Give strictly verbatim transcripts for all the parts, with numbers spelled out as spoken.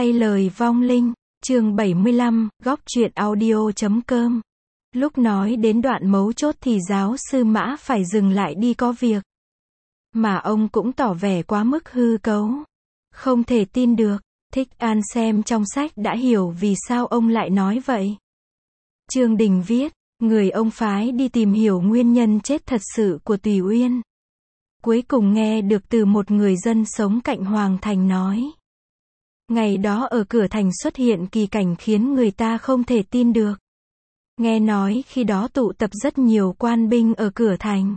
Thay lời vong linh, chương bảy mươi lăm, góc truyện audio chấm com. Lúc nói đến đoạn mấu chốt thì giáo sư Mã phải dừng lại đi có việc. Mà ông cũng tỏ vẻ quá mức hư cấu. Không thể tin được, Thích An xem trong sách đã hiểu vì sao ông lại nói vậy. Trương Đình viết, người ông phái đi tìm hiểu nguyên nhân chết thật sự của Tùy Uyên. Cuối cùng nghe được từ một người dân sống cạnh Hoàng Thành nói. Ngày đó ở cửa thành xuất hiện kỳ cảnh khiến người ta không thể tin được. Nghe nói khi đó tụ tập rất nhiều quan binh ở cửa thành.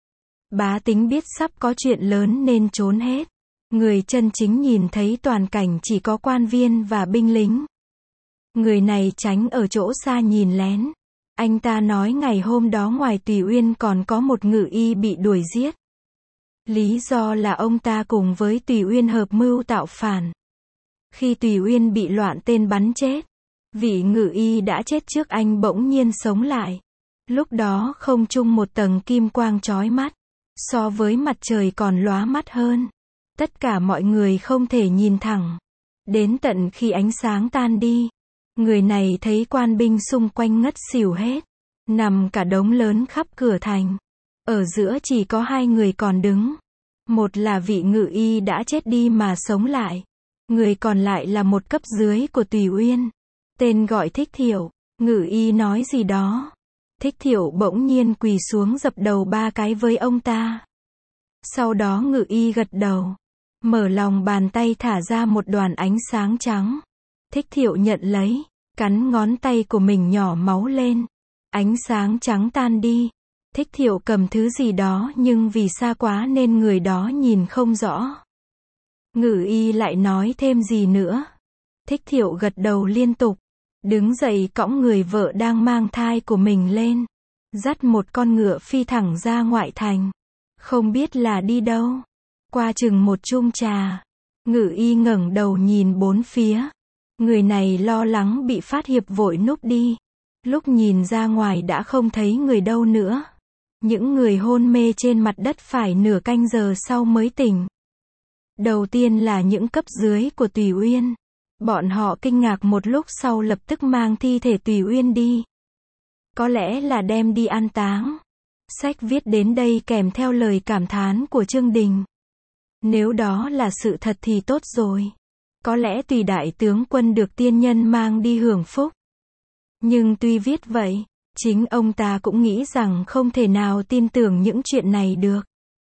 Bá tính biết sắp có chuyện lớn nên trốn hết. Người chân chính nhìn thấy toàn cảnh chỉ có quan viên và binh lính. Người này tránh ở chỗ xa nhìn lén. Anh ta nói ngày hôm đó ngoài Tùy Uyên còn có một ngự y bị đuổi giết. Lý do là ông ta cùng với Tùy Uyên hợp mưu tạo phản. Khi Tùy Uyên bị loạn tên bắn chết, vị ngự y đã chết trước anh bỗng nhiên sống lại. Lúc đó không trung một tầng kim quang chói mắt, so với mặt trời còn lóa mắt hơn. Tất cả mọi người không thể nhìn thẳng. Đến tận khi ánh sáng tan đi, người này thấy quan binh xung quanh ngất xỉu hết, nằm cả đống lớn khắp cửa thành. Ở giữa chỉ có hai người còn đứng. Một là vị ngự y đã chết đi mà sống lại. Người còn lại là một cấp dưới của Tùy Uyên. Tên gọi Thích Thiệu. Ngự y nói gì đó. Thích Thiệu bỗng nhiên quỳ xuống dập đầu ba cái với ông ta. Sau đó ngự y gật đầu. Mở lòng bàn tay thả ra một đoàn ánh sáng trắng. Thích Thiệu nhận lấy. Cắn ngón tay của mình nhỏ máu lên. Ánh sáng trắng tan đi. Thích Thiệu cầm thứ gì đó nhưng vì xa quá nên người đó nhìn không rõ. Ngự y lại nói thêm gì nữa. Thích Thiệu gật đầu liên tục. Đứng dậy cõng người vợ đang mang thai của mình lên. Dắt một con ngựa phi thẳng ra ngoại thành. Không biết là đi đâu. Qua chừng một chung trà. Ngự y ngẩng đầu nhìn bốn phía. Người này lo lắng bị phát hiện vội núp đi. Lúc nhìn ra ngoài đã không thấy người đâu nữa. Những người hôn mê trên mặt đất phải nửa canh giờ sau mới tỉnh. Đầu tiên là những cấp dưới của Tùy Uyên. Bọn họ kinh ngạc một lúc sau lập tức mang thi thể Tùy Uyên đi. Có lẽ là đem đi an táng. Sách viết đến đây kèm theo lời cảm thán của Trương Đình. Nếu đó là sự thật thì tốt rồi. Có lẽ Tùy đại tướng quân được tiên nhân mang đi hưởng phúc. Nhưng tuy viết vậy, chính ông ta cũng nghĩ rằng không thể nào tin tưởng những chuyện này được.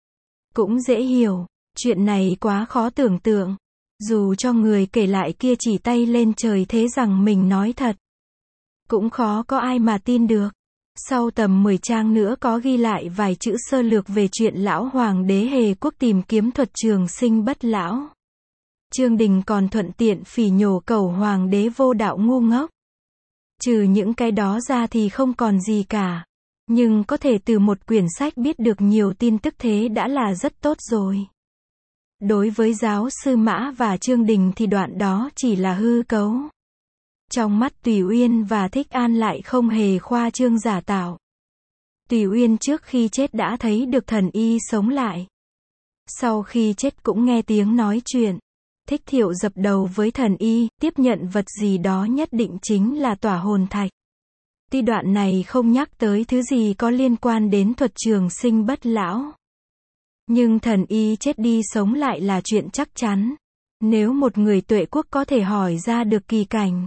Cũng dễ hiểu. Chuyện này quá khó tưởng tượng. Dù cho người kể lại kia chỉ tay lên trời thế rằng mình nói thật, cũng khó có ai mà tin được. Sau tầm mười trang nữa có ghi lại vài chữ sơ lược về chuyện lão hoàng đế Hề Quốc tìm kiếm thuật trường sinh bất lão. Trương Đình còn thuận tiện phỉ nhổ cẩu hoàng đế vô đạo ngu ngốc. Trừ những cái đó ra thì không còn gì cả. Nhưng có thể từ một quyển sách biết được nhiều tin tức thế đã là rất tốt rồi. Đối với giáo sư Mã và Trương Đình thì đoạn đó chỉ là hư cấu. Trong mắt Tùy Uyên và Thích An lại không hề khoa trương giả tạo. Tùy Uyên trước khi chết đã thấy được thần y sống lại. Sau khi chết cũng nghe tiếng nói chuyện. Thích Thiệu dập đầu với thần y, tiếp nhận vật gì đó nhất định chính là tỏa hồn thạch. Tuy đoạn này không nhắc tới thứ gì có liên quan đến thuật trường sinh bất lão. Nhưng thần y chết đi sống lại là chuyện chắc chắn. Nếu một người tuệ quốc có thể hỏi ra được kỳ cảnh,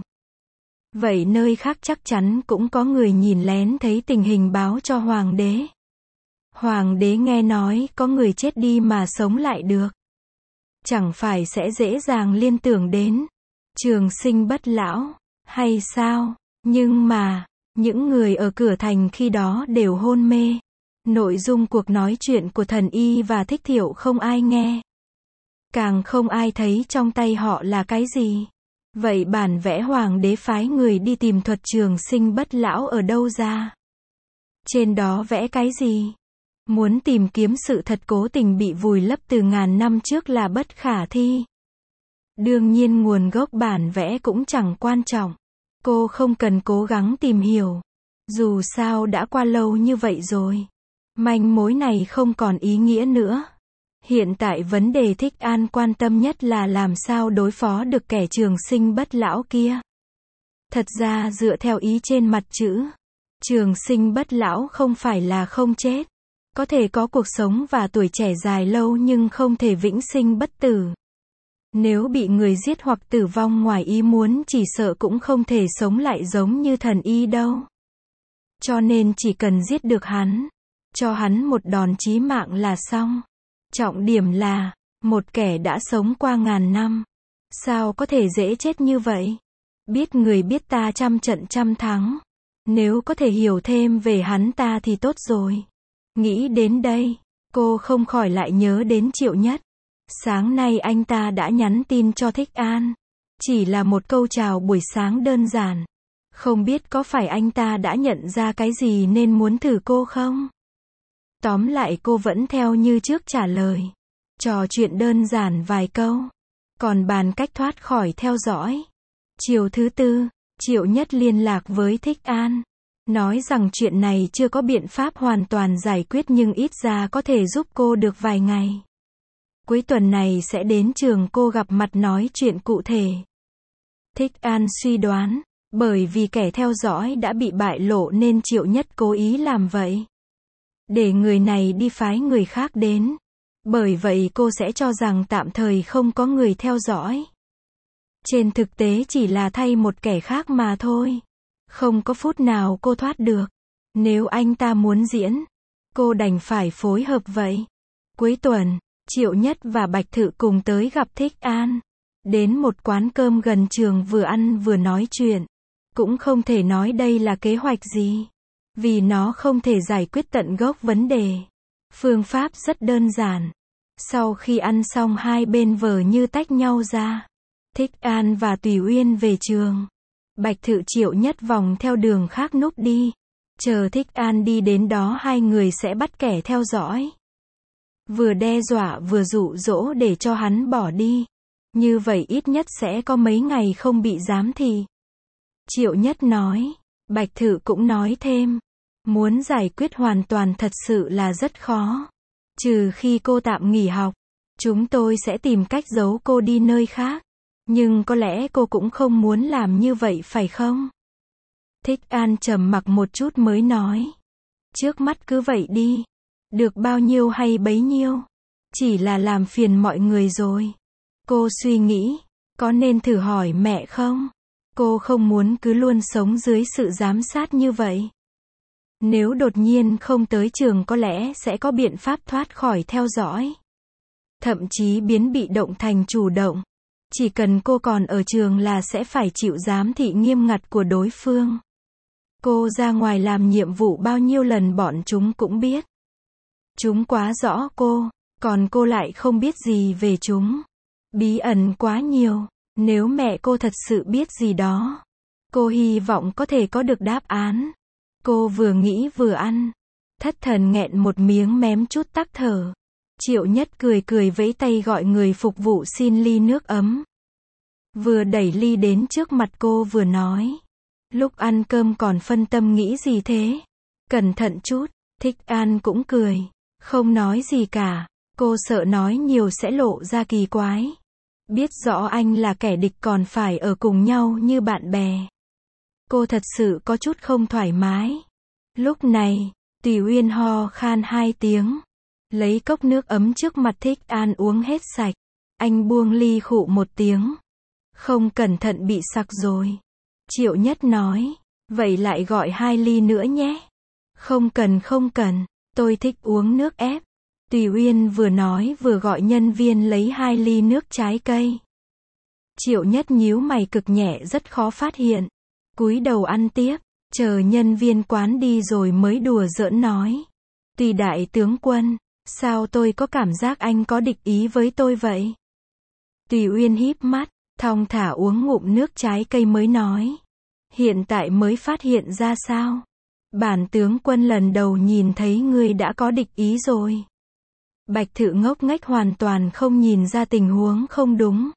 vậy nơi khác chắc chắn cũng có người nhìn lén thấy tình hình báo cho hoàng đế. Hoàng đế nghe nói có người chết đi mà sống lại được, chẳng phải sẽ dễ dàng liên tưởng đến trường sinh bất lão, hay sao? Nhưng mà, những người ở cửa thành khi đó đều hôn mê. Nội dung cuộc nói chuyện của thần y và Thích Thiệu không ai nghe. Càng không ai thấy trong tay họ là cái gì. Vậy bản vẽ hoàng đế phái người đi tìm thuật trường sinh bất lão ở đâu ra? Trên đó vẽ cái gì? Muốn tìm kiếm sự thật cố tình bị vùi lấp từ ngàn năm trước là bất khả thi. Đương nhiên nguồn gốc bản vẽ cũng chẳng quan trọng. Cô không cần cố gắng tìm hiểu. Dù sao đã qua lâu như vậy rồi. Manh mối này không còn ý nghĩa nữa. Hiện tại vấn đề Thích An quan tâm nhất là làm sao đối phó được kẻ trường sinh bất lão kia. Thật ra dựa theo ý trên mặt chữ, trường sinh bất lão không phải là không chết. Có thể có cuộc sống và tuổi trẻ dài lâu nhưng không thể vĩnh sinh bất tử. Nếu bị người giết hoặc tử vong ngoài ý muốn chỉ sợ cũng không thể sống lại giống như thần y đâu. Cho nên chỉ cần giết được hắn, cho hắn một đòn chí mạng là xong. Trọng điểm là, một kẻ đã sống qua ngàn năm, sao có thể dễ chết như vậy? Biết người biết ta trăm trận trăm thắng. Nếu có thể hiểu thêm về hắn ta thì tốt rồi. Nghĩ đến đây, cô không khỏi lại nhớ đến Triệu Nhất. Sáng nay anh ta đã nhắn tin cho Thích An. Chỉ là một câu chào buổi sáng đơn giản. Không biết có phải anh ta đã nhận ra cái gì nên muốn thử cô không? Tóm lại cô vẫn theo như trước trả lời. Trò chuyện đơn giản vài câu. Còn bàn cách thoát khỏi theo dõi. Chiều thứ tư, Triệu Nhất liên lạc với Thích An. Nói rằng chuyện này chưa có biện pháp hoàn toàn giải quyết nhưng ít ra có thể giúp cô được vài ngày. Cuối tuần này sẽ đến trường cô gặp mặt nói chuyện cụ thể. Thích An suy đoán, bởi vì kẻ theo dõi đã bị bại lộ nên Triệu Nhất cố ý làm vậy. Để người này đi phái người khác đến. Bởi vậy cô sẽ cho rằng tạm thời không có người theo dõi. Trên thực tế chỉ là thay một kẻ khác mà thôi. Không có phút nào cô thoát được. Nếu anh ta muốn diễn, cô đành phải phối hợp vậy. Cuối tuần, Triệu Nhất và Bạch Thự cùng tới gặp Thích An. Đến một quán cơm gần trường vừa ăn vừa nói chuyện. Cũng không thể nói đây là kế hoạch gì. Vì nó không thể giải quyết tận gốc vấn đề. Phương pháp rất đơn giản. Sau khi ăn xong hai bên vờ như tách nhau ra. Thích An và Tùy Uyên về trường. Bạch Thự Triệu Nhất vòng theo đường khác núp đi. Chờ Thích An đi đến đó hai người sẽ bắt kẻ theo dõi. Vừa đe dọa vừa dụ dỗ để cho hắn bỏ đi. Như vậy ít nhất sẽ có mấy ngày không bị giám thị. Triệu Nhất nói. Bạch Thự cũng nói thêm. Muốn giải quyết hoàn toàn thật sự là rất khó. Trừ khi cô tạm nghỉ học. Chúng tôi sẽ tìm cách giấu cô đi nơi khác. Nhưng có lẽ cô cũng không muốn làm như vậy phải không? Thích An trầm mặc một chút mới nói. Trước mắt cứ vậy đi. Được bao nhiêu hay bấy nhiêu. Chỉ là làm phiền mọi người rồi. Cô suy nghĩ. Có nên thử hỏi mẹ không? Cô không muốn cứ luôn sống dưới sự giám sát như vậy. Nếu đột nhiên không tới trường có lẽ sẽ có biện pháp thoát khỏi theo dõi. Thậm chí biến bị động thành chủ động. Chỉ cần cô còn ở trường là sẽ phải chịu giám thị nghiêm ngặt của đối phương. Cô ra ngoài làm nhiệm vụ bao nhiêu lần bọn chúng cũng biết. Chúng quá rõ cô, còn cô lại không biết gì về chúng. Bí ẩn quá nhiều, nếu mẹ cô thật sự biết gì đó. Cô hy vọng có thể có được đáp án. Cô vừa nghĩ vừa ăn. Thất thần nghẹn một miếng mém chút tắc thở. Triệu Nhất cười cười vẫy tay gọi người phục vụ xin ly nước ấm. Vừa đẩy ly đến trước mặt cô vừa nói. Lúc ăn cơm còn phân tâm nghĩ gì thế? Cẩn thận chút. Thích An cũng cười. Không nói gì cả. Cô sợ nói nhiều sẽ lộ ra kỳ quái. Biết rõ anh là kẻ địch còn phải ở cùng nhau như bạn bè. Cô thật sự có chút không thoải mái. Lúc này, Tùy Uyên ho khan hai tiếng. Lấy cốc nước ấm trước mặt Thích An uống hết sạch. Anh buông ly khụ một tiếng. Không cẩn thận bị sặc rồi. Triệu Nhất nói. Vậy lại gọi hai ly nữa nhé. Không cần không cần. Tôi thích uống nước ép. Tùy Uyên vừa nói vừa gọi nhân viên lấy hai ly nước trái cây. Triệu Nhất nhíu mày cực nhẹ rất khó phát hiện. Cúi đầu ăn tiếp. Chờ nhân viên quán đi rồi mới đùa giỡn nói. Tùy đại tướng quân. Sao tôi có cảm giác anh có địch ý với tôi vậy? Tùy Uyên híp mắt, thong thả uống ngụm nước trái cây mới nói. Hiện tại mới phát hiện ra sao? Bản tướng quân lần đầu nhìn thấy ngươi đã có địch ý rồi. Bạch Thự ngốc nghếch hoàn toàn không nhìn ra tình huống không đúng.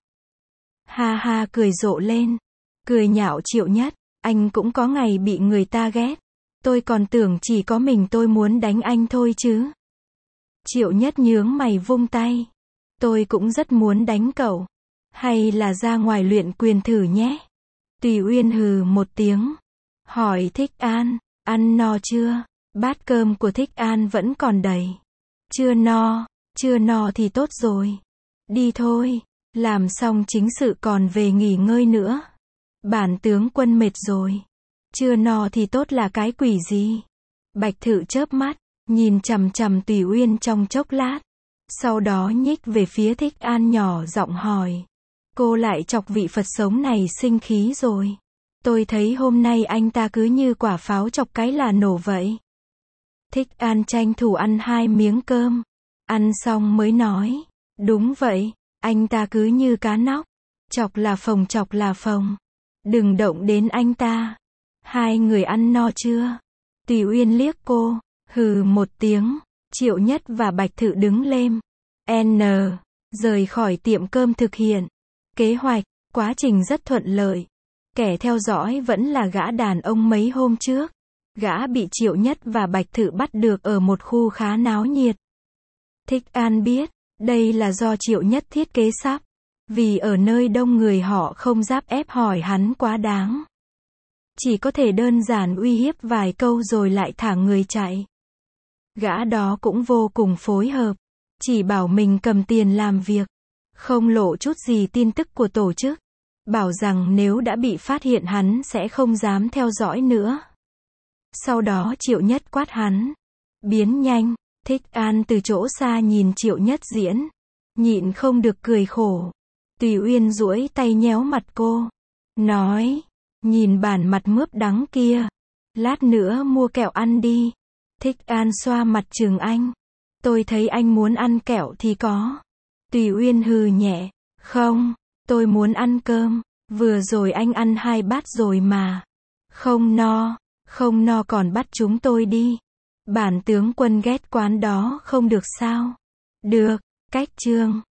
Ha ha cười rộ lên. Cười nhạo Triệu Nhất. Anh cũng có ngày bị người ta ghét. Tôi còn tưởng chỉ có mình tôi muốn đánh anh thôi chứ. Triệu Nhất nhướng mày vung tay. Tôi cũng rất muốn đánh cậu. Hay là ra ngoài luyện quyền thử nhé. Tùy Uyên hừ một tiếng. Hỏi Thích An, ăn no chưa? Bát cơm của Thích An vẫn còn đầy. Chưa no, chưa no thì tốt rồi. Đi thôi, làm xong chính sự còn về nghỉ ngơi nữa. Bản tướng quân mệt rồi. Chưa no thì tốt là cái quỷ gì? Bạch Thự chớp mắt, nhìn chằm chằm Tùy Uyên trong chốc lát. Sau đó nhích về phía Thích An nhỏ giọng hỏi. Cô lại chọc vị Phật sống này sinh khí rồi. Tôi thấy hôm nay anh ta cứ như quả pháo chọc cái là nổ vậy. Thích An tranh thủ ăn hai miếng cơm. Ăn xong mới nói. Đúng vậy, anh ta cứ như cá nóc. Chọc là phồng chọc là phồng. Đừng động đến anh ta. Hai người ăn no chưa? Tùy Uyên liếc cô. Hừ một tiếng. Triệu Nhất và Bạch Thự đứng lên. N. Rời khỏi tiệm cơm thực hiện. Kế hoạch, quá trình rất thuận lợi. Kẻ theo dõi vẫn là gã đàn ông mấy hôm trước. Gã bị Triệu Nhất và Bạch Thự bắt được ở một khu khá náo nhiệt. Thích An biết, đây là do Triệu Nhất thiết kế sắp. Vì ở nơi đông người họ không dám ép hỏi hắn quá đáng. Chỉ có thể đơn giản uy hiếp vài câu rồi lại thả người chạy. Gã đó cũng vô cùng phối hợp. Chỉ bảo mình cầm tiền làm việc. Không lộ chút gì tin tức của tổ chức. Bảo rằng nếu đã bị phát hiện hắn sẽ không dám theo dõi nữa. Sau đó Triệu Nhất quát hắn. Biến nhanh. Thích An từ chỗ xa nhìn Triệu Nhất diễn. Nhịn không được cười khổ. Tùy Uyên duỗi tay nhéo mặt cô. Nói. Nhìn bản mặt mướp đắng kia. Lát nữa mua kẹo ăn đi. Thích An xoa mặt trừng anh. Tôi thấy anh muốn ăn kẹo thì có. Tùy Uyên hừ nhẹ. Không, tôi muốn ăn cơm. Vừa rồi anh ăn hai bát rồi mà. Không no, không no còn bắt chúng tôi đi. Bản tướng quân ghét quán đó không được sao? Được, cách chương.